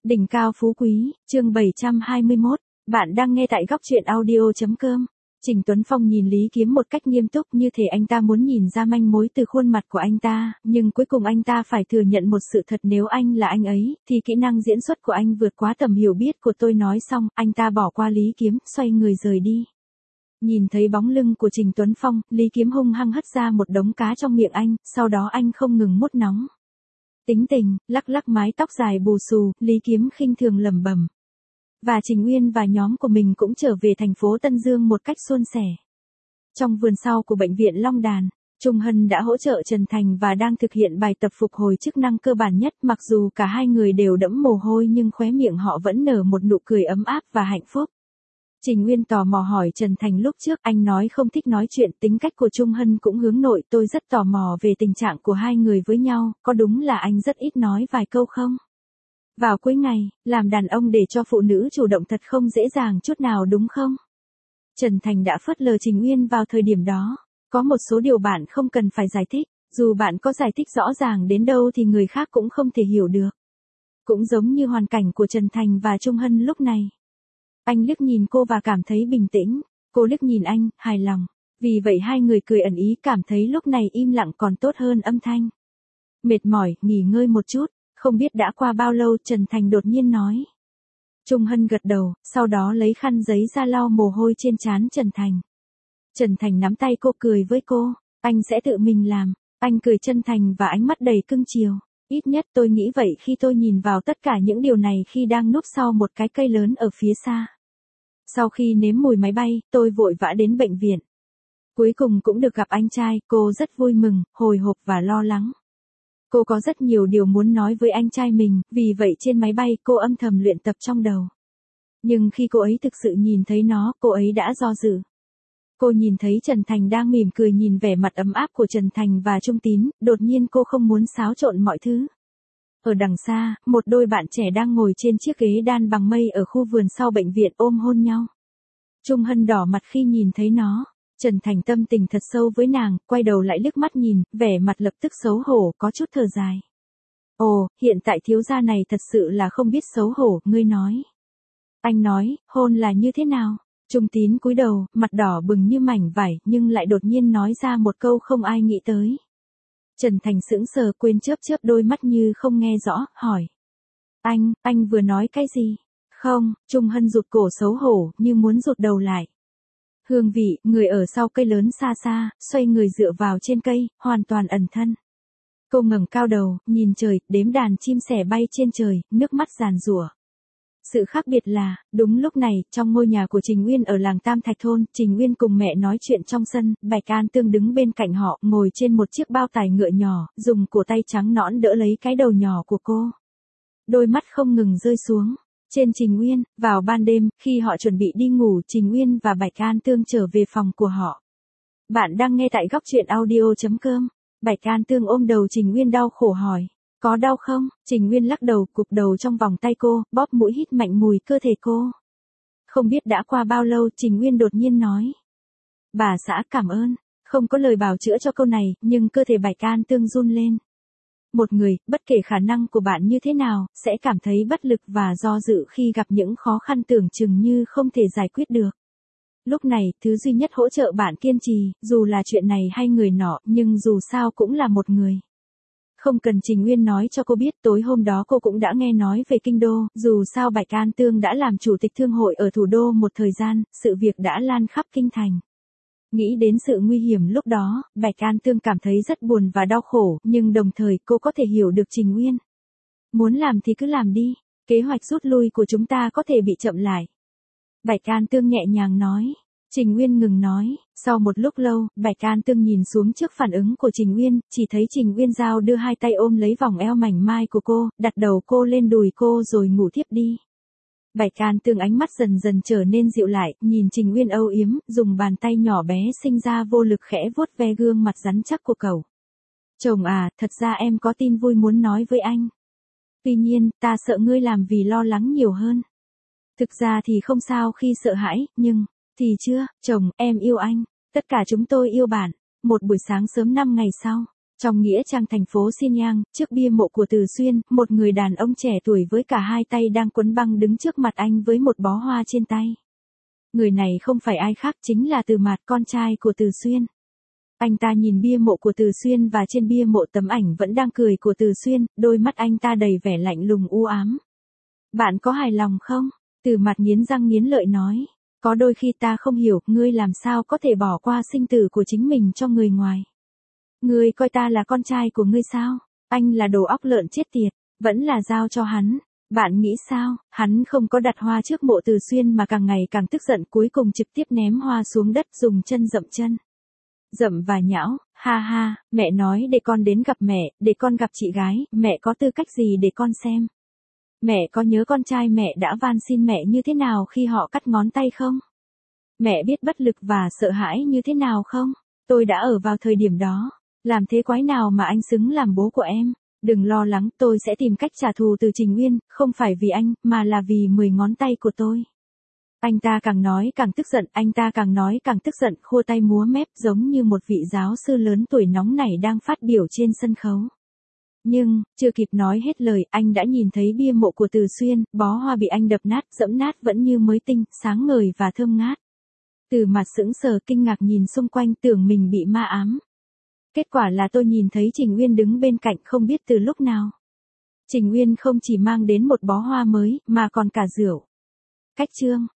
Đỉnh cao phú quý, chương 721, bạn đang nghe tại góc truyện audio.com. Trình Tuấn Phong nhìn Lý Kiếm một cách nghiêm túc như thể anh ta muốn nhìn ra manh mối từ khuôn mặt của anh ta, nhưng cuối cùng anh ta phải thừa nhận một sự thật, nếu anh là anh ấy, thì kỹ năng diễn xuất của anh vượt quá tầm hiểu biết của tôi. Nói xong, anh ta bỏ qua Lý Kiếm, xoay người rời đi. Nhìn thấy bóng lưng của Trình Tuấn Phong, Lý Kiếm hung hăng hất ra một đống cá trong miệng anh, sau đó anh không ngừng mút nóng. Tính tình, lắc lắc mái tóc dài bù xù, Lý Kiếm khinh thường lẩm bẩm. Và Trình Uyên và nhóm của mình cũng trở về thành phố Tân Dương một cách suôn sẻ. Trong vườn sau của bệnh viện Long Đàn, Trung Hân đã hỗ trợ Trần Thành và đang thực hiện bài tập phục hồi chức năng cơ bản nhất. Mặc dù cả hai người đều đẫm mồ hôi nhưng khóe miệng họ vẫn nở một nụ cười ấm áp và hạnh phúc. Trình Uyên tò mò hỏi Trần Thành lúc trước, anh nói không thích nói chuyện, tính cách của Trung Hân cũng hướng nội, tôi rất tò mò về tình trạng của hai người với nhau, có đúng là anh rất ít nói vài câu không? Vào cuối ngày, làm đàn ông để cho phụ nữ chủ động thật không dễ dàng chút nào đúng không? Trần Thành đã phớt lờ Trình Uyên vào thời điểm đó. Có một số điều bạn không cần phải giải thích, dù bạn có giải thích rõ ràng đến đâu thì người khác cũng không thể hiểu được. Cũng giống như hoàn cảnh của Trần Thành và Trung Hân lúc này. Anh liếc nhìn cô và cảm thấy bình tĩnh, cô liếc nhìn anh, hài lòng. Vì vậy hai người cười ẩn ý, cảm thấy lúc này im lặng còn tốt hơn âm thanh. Mệt mỏi, nghỉ ngơi một chút. Không biết đã qua bao lâu, Trần Thành đột nhiên nói. Trung Hân gật đầu, sau đó lấy khăn giấy ra lau mồ hôi trên trán Trần Thành. Trần Thành nắm tay cô, cười với cô, anh sẽ tự mình làm. Anh cười chân thành và ánh mắt đầy cưng chiều. Ít nhất tôi nghĩ vậy khi tôi nhìn vào tất cả những điều này khi đang núp sau một cái cây lớn ở phía xa. Sau khi nếm mùi máy bay, tôi vội vã đến bệnh viện. Cuối cùng cũng được gặp anh trai, cô rất vui mừng, hồi hộp và lo lắng. Cô có rất nhiều điều muốn nói với anh trai mình, vì vậy trên máy bay cô âm thầm luyện tập trong đầu. Nhưng khi cô ấy thực sự nhìn thấy nó, cô ấy đã do dự. Cô nhìn thấy Trần Thành đang mỉm cười, nhìn vẻ mặt ấm áp của Trần Thành và Trung Tín, đột nhiên cô không muốn xáo trộn mọi thứ. Ở đằng xa, một đôi bạn trẻ đang ngồi trên chiếc ghế đan bằng mây ở khu vườn sau bệnh viện ôm hôn nhau. Trung Hân đỏ mặt khi nhìn thấy nó. Trần Thành tâm tình thật sâu với nàng, quay đầu lại liếc mắt nhìn, vẻ mặt lập tức xấu hổ, có chút thở dài. Ồ, hiện tại thiếu gia này thật sự là không biết xấu hổ, ngươi nói. Anh nói, hôn là như thế nào? Trung Tín cúi đầu, mặt đỏ bừng như mảnh vải, nhưng lại đột nhiên nói ra một câu không ai nghĩ tới. Trần Thành sững sờ, quên chớp chớp đôi mắt như không nghe rõ, hỏi. Anh vừa nói cái gì? Không, Trung Hân rụt cổ xấu hổ, như muốn rụt đầu lại. Hương vị, người ở sau cây lớn xa xa, xoay người dựa vào trên cây, hoàn toàn ẩn thân. Cô ngẩng cao đầu, nhìn trời, đếm đàn chim sẻ bay trên trời, nước mắt giàn giụa. Sự khác biệt là, đúng lúc này, trong ngôi nhà của Trình Uyên ở làng Tam Thạch Thôn, Trình Uyên cùng mẹ nói chuyện trong sân, Bạch An Tương đứng bên cạnh họ, ngồi trên một chiếc bao tải ngựa nhỏ, dùng cổ tay trắng nõn đỡ lấy cái đầu nhỏ của cô. Đôi mắt không ngừng rơi xuống. Trên Trình Uyên, vào ban đêm, khi họ chuẩn bị đi ngủ, Trình Uyên và Bạch An Tương trở về phòng của họ. Bạn đang nghe tại góc truyện audio.com. Bạch An Tương ôm đầu Trình Uyên đau khổ hỏi. Có đau không? Trình Uyên lắc đầu, cụp đầu trong vòng tay cô, bóp mũi hít mạnh mùi cơ thể cô. Không biết đã qua bao lâu, Trình Uyên đột nhiên nói. Bà xã cảm ơn. Không có lời bào chữa cho câu này, nhưng cơ thể Bạch An Tương run lên. Một người, bất kể khả năng của bạn như thế nào, sẽ cảm thấy bất lực và do dự khi gặp những khó khăn tưởng chừng như không thể giải quyết được. Lúc này, thứ duy nhất hỗ trợ bạn kiên trì, dù là chuyện này hay người nọ, nhưng dù sao cũng là một người. Không cần Trình Uyên nói cho cô biết, tối hôm đó cô cũng đã nghe nói về kinh đô, dù sao Bạch An Tương đã làm chủ tịch thương hội ở thủ đô một thời gian, sự việc đã lan khắp kinh thành. Nghĩ đến sự nguy hiểm lúc đó, Bạch An Tương cảm thấy rất buồn và đau khổ, nhưng đồng thời cô có thể hiểu được Trình Uyên. Muốn làm thì cứ làm đi, kế hoạch rút lui của chúng ta có thể bị chậm lại. Bạch An Tương nhẹ nhàng nói. Trình Uyên ngừng nói, sau một lúc lâu, Bạch An Tương nhìn xuống trước phản ứng của Trình Uyên, chỉ thấy Trình Uyên giao đưa hai tay ôm lấy vòng eo mảnh mai của cô, đặt đầu cô lên đùi cô rồi ngủ thiếp đi. Bạch An Tương ánh mắt dần dần trở nên dịu lại, nhìn Trình Uyên âu yếm, dùng bàn tay nhỏ bé sinh ra vô lực khẽ vuốt ve gương mặt rắn chắc của cậu. Chồng à, thật ra em có tin vui muốn nói với anh. Tuy nhiên, ta sợ ngươi làm vì lo lắng nhiều hơn. Thực ra thì không sao khi sợ hãi, nhưng, thì chưa, chồng, em yêu anh, tất cả chúng tôi yêu bạn. Một buổi sáng sớm 5 ngày sau, Trong nghĩa trang thành phố Xinyang, trước bia mộ của Từ Xuyên, một người đàn ông trẻ tuổi với cả hai tay đang quấn băng đứng trước mặt anh với một bó hoa trên tay. Người này không phải ai khác chính là Từ Mạt, con trai của Từ Xuyên. Anh ta nhìn bia mộ của Từ Xuyên và trên bia mộ tấm ảnh vẫn đang cười của Từ Xuyên, đôi mắt anh ta đầy vẻ lạnh lùng u ám. Bạn có hài lòng không? Từ Mạt nghiến răng nghiến lợi nói. Có đôi khi ta không hiểu, ngươi làm sao có thể bỏ qua sinh tử của chính mình cho người ngoài. Ngươi coi ta là con trai của ngươi sao? Anh là đồ óc lợn chết tiệt, vẫn là giao cho hắn. Bạn nghĩ sao? Hắn không có đặt hoa trước mộ Từ Xuyên mà càng ngày càng tức giận, cuối cùng trực tiếp ném hoa xuống đất, dùng chân dậm chân. Dậm và nhão, ha ha, mẹ nói để con đến gặp mẹ, để con gặp chị gái, mẹ có tư cách gì để con xem? Mẹ có nhớ con trai mẹ đã van xin mẹ như thế nào khi họ cắt ngón tay không? Mẹ biết bất lực và sợ hãi như thế nào không? Tôi đã ở vào thời điểm đó. Làm thế quái nào mà anh xứng làm bố của em? Đừng lo lắng, tôi sẽ tìm cách trả thù từ Trình Uyên, không phải vì anh, mà là vì 10 ngón tay của tôi. Anh ta càng nói càng tức giận, anh ta càng nói càng tức giận, khua tay múa mép giống như một vị giáo sư lớn tuổi nóng nảy đang phát biểu trên sân khấu. Nhưng, chưa kịp nói hết lời, anh đã nhìn thấy bia mộ của Từ Xuyên, bó hoa bị anh đập nát, dẫm nát vẫn như mới tinh, sáng ngời và thơm ngát. Từ Mặt sững sờ kinh ngạc nhìn xung quanh, tưởng mình bị ma ám. Kết quả là tôi nhìn thấy Trình Uyên đứng bên cạnh không biết từ lúc nào. Trình Uyên không chỉ mang đến một bó hoa mới, mà còn cả rượu. Cách chương